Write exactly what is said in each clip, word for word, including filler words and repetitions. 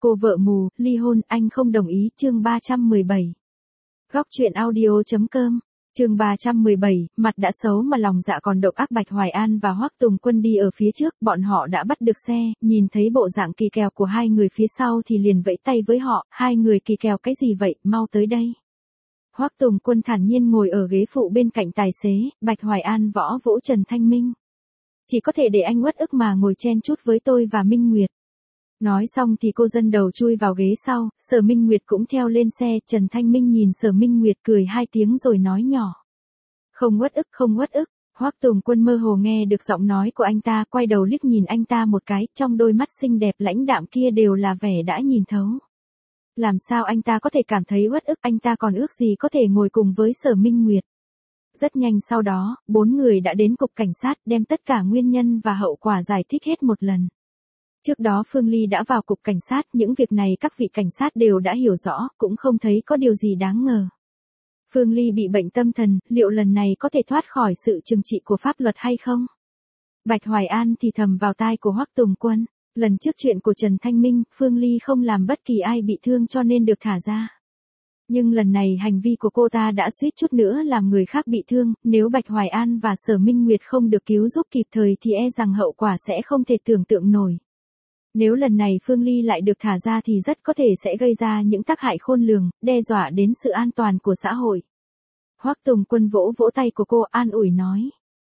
Cô vợ mù, ly hôn, anh không đồng ý, chương ba trăm mười bảy. Góc truyện audio.com, chương ba trăm mười bảy, mặt đã xấu mà lòng dạ còn độc ác. Bạch Hoài An và Hoắc Tùng Quân đi ở phía trước, bọn họ đã bắt được xe, nhìn thấy bộ dạng kỳ kèo của hai người phía sau thì liền vẫy tay với họ, hai người kỳ kèo cái gì vậy, mau tới đây. Hoắc Tùng Quân thản nhiên ngồi ở ghế phụ bên cạnh tài xế, Bạch Hoài An võ vỗ Trần Thanh Minh. Chỉ có thể để anh uất ức mà ngồi chen chút với tôi và Minh Nguyệt. Nói xong thì cô dân đầu chui vào ghế sau, Sở Minh Nguyệt cũng theo lên xe. Trần Thanh Minh nhìn Sở Minh Nguyệt cười hai tiếng rồi nói nhỏ. Không uất ức, không uất ức. Hoắc Tùng Quân mơ hồ nghe được giọng nói của anh ta, quay đầu liếc nhìn anh ta một cái, trong đôi mắt xinh đẹp lãnh đạm kia đều là vẻ đã nhìn thấu. Làm sao anh ta có thể cảm thấy uất ức, anh ta còn ước gì có thể ngồi cùng với Sở Minh Nguyệt. Rất nhanh sau đó, bốn người đã đến cục cảnh sát, đem tất cả nguyên nhân và hậu quả giải thích hết một lần. Trước đó Phương Ly đã vào cục cảnh sát, những việc này các vị cảnh sát đều đã hiểu rõ, cũng không thấy có điều gì đáng ngờ. Phương Ly bị bệnh tâm thần, liệu lần này có thể thoát khỏi sự trừng trị của pháp luật hay không? Bạch Hoài An thì thầm vào tai của Hoắc Tùng Quân, lần trước chuyện của Trần Thanh Minh, Phương Ly không làm bất kỳ ai bị thương cho nên được thả ra. Nhưng lần này hành vi của cô ta đã suýt chút nữa làm người khác bị thương, nếu Bạch Hoài An và Sở Minh Nguyệt không được cứu giúp kịp thời thì e rằng hậu quả sẽ không thể tưởng tượng nổi. Nếu lần này Phương Ly lại được thả ra thì rất có thể sẽ gây ra những tác hại khôn lường, đe dọa đến sự an toàn của xã hội. Hoắc Tùng Quân vỗ vỗ tay của cô, an ủi nói.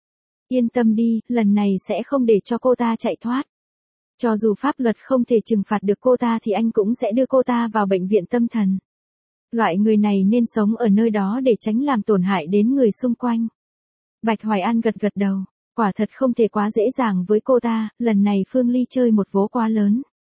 Yên tâm đi, lần này sẽ không để cho cô ta chạy thoát. Cho dù pháp luật không thể trừng phạt được cô ta thì anh cũng sẽ đưa cô ta vào bệnh viện tâm thần. Loại người này nên sống ở nơi đó để tránh làm tổn hại đến người xung quanh. Bạch Hoài An gật gật đầu. Quả thật không thể quá dễ dàng với cô ta, lần này Phương Ly chơi một vố quá lớn.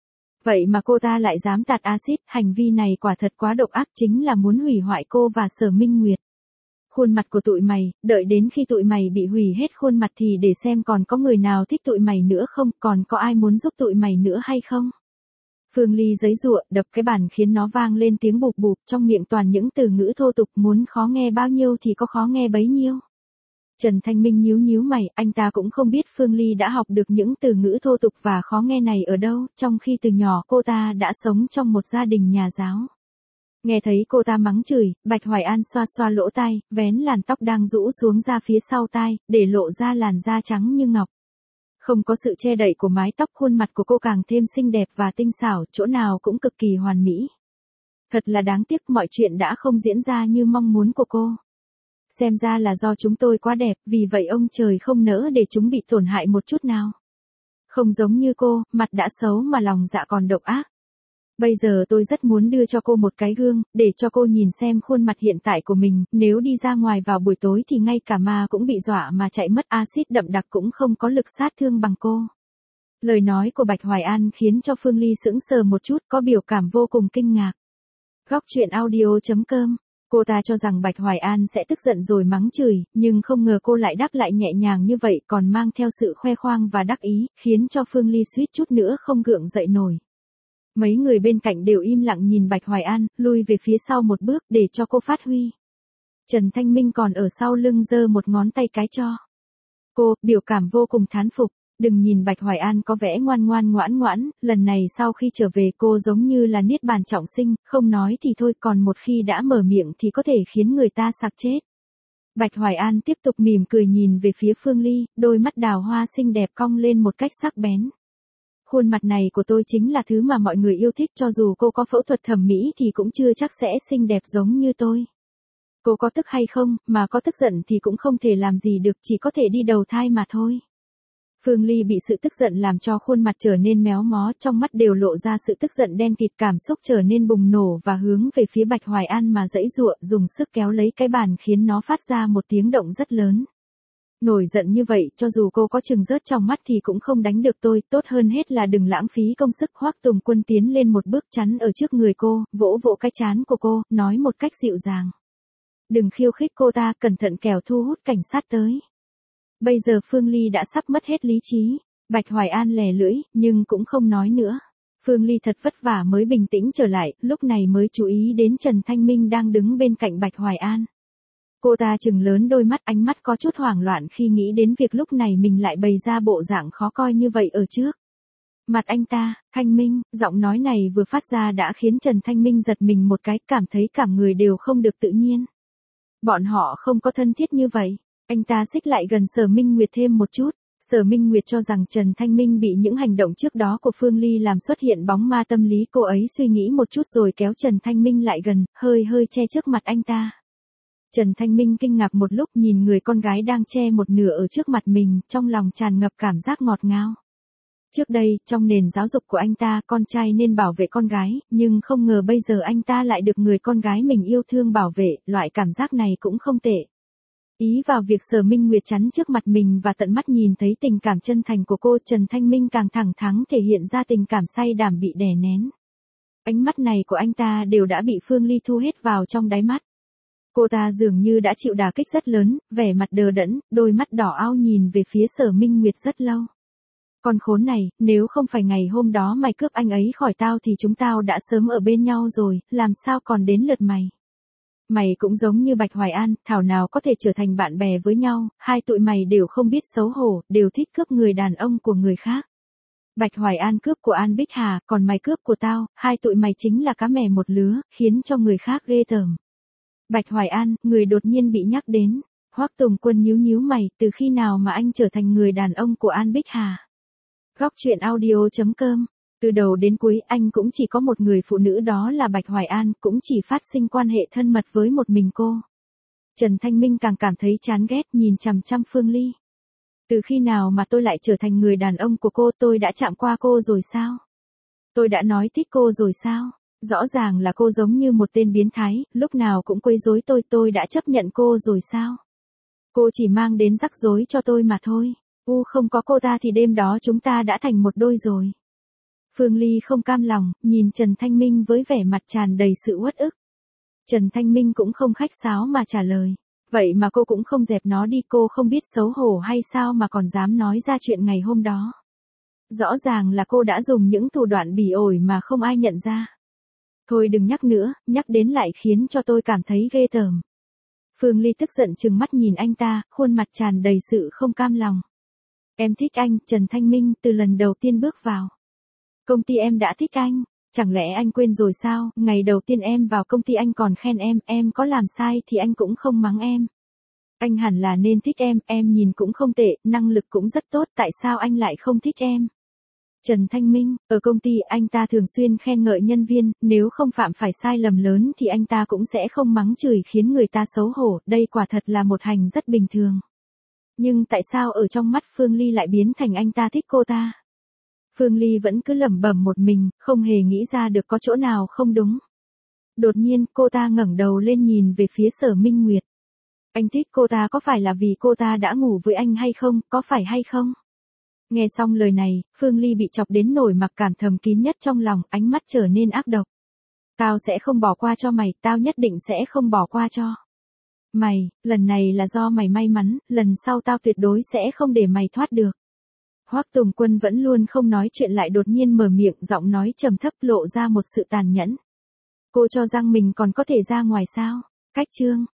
Vậy mà cô ta lại dám tạt axit, hành vi này quả thật quá độc ác, chính là muốn hủy hoại cô và Sở Minh Nguyệt. Khuôn mặt của tụi mày, đợi đến khi tụi mày bị hủy hết khuôn mặt thì để xem còn có người nào thích tụi mày nữa không, còn có ai muốn giúp tụi mày nữa hay không. Phương Ly giấy giụa, đập cái bàn khiến nó vang lên tiếng bụp bụp, trong miệng toàn những từ ngữ thô tục, muốn khó nghe bao nhiêu thì có khó nghe bấy nhiêu. Trần Thanh Minh nhíu nhíu mày, anh ta cũng không biết Phương Ly đã học được những từ ngữ thô tục và khó nghe này ở đâu, trong khi từ nhỏ cô ta đã sống trong một gia đình nhà giáo. Nghe thấy cô ta mắng chửi, Bạch Hoài An xoa xoa lỗ tai, vén làn tóc đang rũ xuống ra phía sau tai, để lộ ra làn da trắng như ngọc. Không có sự che đậy của mái tóc, khuôn mặt của cô càng thêm xinh đẹp và tinh xảo, chỗ nào cũng cực kỳ hoàn mỹ. Thật là đáng tiếc mọi chuyện đã không diễn ra như mong muốn của cô. Xem ra là do chúng tôi quá đẹp, vì vậy ông trời không nỡ để chúng bị tổn hại một chút nào. Không giống như cô, mặt đã xấu mà lòng dạ còn độc ác. Bây giờ tôi rất muốn đưa cho cô một cái gương, để cho cô nhìn xem khuôn mặt hiện tại của mình, nếu đi ra ngoài vào buổi tối thì ngay cả ma cũng bị dọa mà chạy mất, axit đậm đặc cũng không có lực sát thương bằng cô. Lời nói của Bạch Hoài An khiến cho Phương Ly sững sờ một chút, có biểu cảm vô cùng kinh ngạc. Góc truyện audio.com. Cô ta cho rằng Bạch Hoài An sẽ tức giận rồi mắng chửi, nhưng không ngờ cô lại đáp lại nhẹ nhàng như vậy, còn mang theo sự khoe khoang và đắc ý, khiến cho Phương Ly suýt chút nữa không gượng dậy nổi. Mấy người bên cạnh đều im lặng nhìn Bạch Hoài An, lui về phía sau một bước để cho cô phát huy. Trần Thanh Minh còn ở sau lưng giơ một ngón tay cái cho cô, biểu cảm vô cùng thán phục. Đừng nhìn Bạch Hoài An có vẻ ngoan ngoan ngoãn ngoãn, lần này sau khi trở về cô giống như là niết bàn trọng sinh, không nói thì thôi, còn một khi đã mở miệng thì có thể khiến người ta sặc chết. Bạch Hoài An tiếp tục mỉm cười nhìn về phía Phương Ly, đôi mắt đào hoa xinh đẹp cong lên một cách sắc bén. Khuôn mặt này của tôi chính là thứ mà mọi người yêu thích, cho dù cô có phẫu thuật thẩm mỹ thì cũng chưa chắc sẽ xinh đẹp giống như tôi. Cô có tức hay không, mà có tức giận thì cũng không thể làm gì được, chỉ có thể đi đầu thai mà thôi. Phương Ly bị sự tức giận làm cho khuôn mặt trở nên méo mó, trong mắt đều lộ ra sự tức giận đen kịt, cảm xúc trở nên bùng nổ và hướng về phía Bạch Hoài An mà giãy giụa, dùng sức kéo lấy cái bàn khiến nó phát ra một tiếng động rất lớn. Nổi giận như vậy, cho dù cô có chừng rớt trong mắt thì cũng không đánh được tôi, tốt hơn hết là đừng lãng phí công sức. Hoắc Tùng Quân tiến lên một bước chắn ở trước người cô, vỗ vỗ cái trán của cô, nói một cách dịu dàng. Đừng khiêu khích cô ta, cẩn thận kẻo thu hút cảnh sát tới. Bây giờ Phương Ly đã sắp mất hết lý trí. Bạch Hoài An lè lưỡi, nhưng cũng không nói nữa. Phương Ly thật vất vả mới bình tĩnh trở lại, lúc này mới chú ý đến Trần Thanh Minh đang đứng bên cạnh Bạch Hoài An. Cô ta trừng lớn đôi mắt, ánh mắt có chút hoảng loạn khi nghĩ đến việc lúc này mình lại bày ra bộ dạng khó coi như vậy ở trước. Mặt anh ta, Thanh Minh, giọng nói này vừa phát ra đã khiến Trần Thanh Minh giật mình một cái, cảm thấy cả người đều không được tự nhiên. Bọn họ không có thân thiết như vậy. Anh ta xích lại gần Sở Minh Nguyệt thêm một chút. Sở Minh Nguyệt cho rằng Trần Thanh Minh bị những hành động trước đó của Phương Ly làm xuất hiện bóng ma tâm lý, cô ấy suy nghĩ một chút rồi kéo Trần Thanh Minh lại gần, hơi hơi che trước mặt anh ta. Trần Thanh Minh kinh ngạc một lúc nhìn người con gái đang che một nửa ở trước mặt mình, trong lòng tràn ngập cảm giác ngọt ngào. Trước đây, trong nền giáo dục của anh ta, con trai nên bảo vệ con gái, nhưng không ngờ bây giờ anh ta lại được người con gái mình yêu thương bảo vệ, loại cảm giác này cũng không tệ. Ý vào việc Sở Minh Nguyệt chắn trước mặt mình và tận mắt nhìn thấy tình cảm chân thành của cô, Trần Thanh Minh càng thẳng thắn thể hiện ra tình cảm say đắm bị đè nén. Ánh mắt này của anh ta đều đã bị Phương Ly thu hết vào trong đáy mắt. Cô ta dường như đã chịu đả kích rất lớn, vẻ mặt đờ đẫn, đôi mắt đỏ ao nhìn về phía Sở Minh Nguyệt rất lâu. Con khốn này, nếu không phải ngày hôm đó mày cướp anh ấy khỏi tao thì chúng tao đã sớm ở bên nhau rồi, làm sao còn đến lượt mày. Mày cũng giống như Bạch Hoài An, thảo nào có thể trở thành bạn bè với nhau, hai tụi mày đều không biết xấu hổ, đều thích cướp người đàn ông của người khác. Bạch Hoài An cướp của An Bích Hà, còn mày cướp của tao, hai tụi mày chính là cá mè một lứa, khiến cho người khác ghê tởm. Bạch Hoài An, người đột nhiên bị nhắc đến. Hoắc Tùng Quân nhíu nhíu mày, từ khi nào mà anh trở thành người đàn ông của An Bích Hà? Góc truyện audio chấm com. Từ đầu đến cuối anh cũng chỉ có một người phụ nữ, đó là Bạch Hoài An, cũng chỉ phát sinh quan hệ thân mật với một mình cô. Trần Thanh Minh càng cảm thấy chán ghét, nhìn chằm chằm Phương Ly. Từ khi nào mà tôi lại trở thành người đàn ông của cô, tôi đã chạm qua cô rồi sao? Tôi đã nói thích cô rồi sao? Rõ ràng là cô giống như một tên biến thái, lúc nào cũng quấy rối tôi, tôi đã chấp nhận cô rồi sao? Cô chỉ mang đến rắc rối cho tôi mà thôi. U không có cô ta thì đêm đó chúng ta đã thành một đôi rồi. Phương Ly không cam lòng, nhìn Trần Thanh Minh với vẻ mặt tràn đầy sự uất ức. Trần Thanh Minh cũng không khách sáo mà trả lời. Vậy mà cô cũng không dẹp nó đi, cô không biết xấu hổ hay sao mà còn dám nói ra chuyện ngày hôm đó. Rõ ràng là cô đã dùng những thủ đoạn bỉ ổi mà không ai nhận ra. Thôi đừng nhắc nữa, nhắc đến lại khiến cho tôi cảm thấy ghê tởm. Phương Ly tức giận trừng mắt nhìn anh ta, khuôn mặt tràn đầy sự không cam lòng. Em thích anh, Trần Thanh Minh, từ lần đầu tiên bước vào công ty em đã thích anh, chẳng lẽ anh quên rồi sao? Ngày đầu tiên em vào công ty anh còn khen em, em có làm sai thì anh cũng không mắng em. Anh hẳn là nên thích em, em nhìn cũng không tệ, năng lực cũng rất tốt, tại sao anh lại không thích em? Trần Thanh Minh, ở công ty anh ta thường xuyên khen ngợi nhân viên, nếu không phạm phải sai lầm lớn thì anh ta cũng sẽ không mắng chửi khiến người ta xấu hổ, đây quả thật là một hành rất bình thường. Nhưng tại sao ở trong mắt Phương Ly lại biến thành anh ta thích cô ta? Phương Ly vẫn cứ lẩm bẩm một mình, không hề nghĩ ra được có chỗ nào không đúng. Đột nhiên, cô ta ngẩng đầu lên nhìn về phía Sở Minh Nguyệt. Anh thích cô ta có phải là vì cô ta đã ngủ với anh hay không, có phải hay không? Nghe xong lời này, Phương Ly bị chọc đến nổi mặc cảm thầm kín nhất trong lòng, ánh mắt trở nên ác độc. Tao sẽ không bỏ qua cho mày, tao nhất định sẽ không bỏ qua cho mày, lần này là do mày may mắn, lần sau tao tuyệt đối sẽ không để mày thoát được. Hoắc Tùng Quân vẫn luôn không nói chuyện lại đột nhiên mở miệng, giọng nói trầm thấp lộ ra một sự tàn nhẫn. Cô cho rằng mình còn có thể ra ngoài sao? Cách chương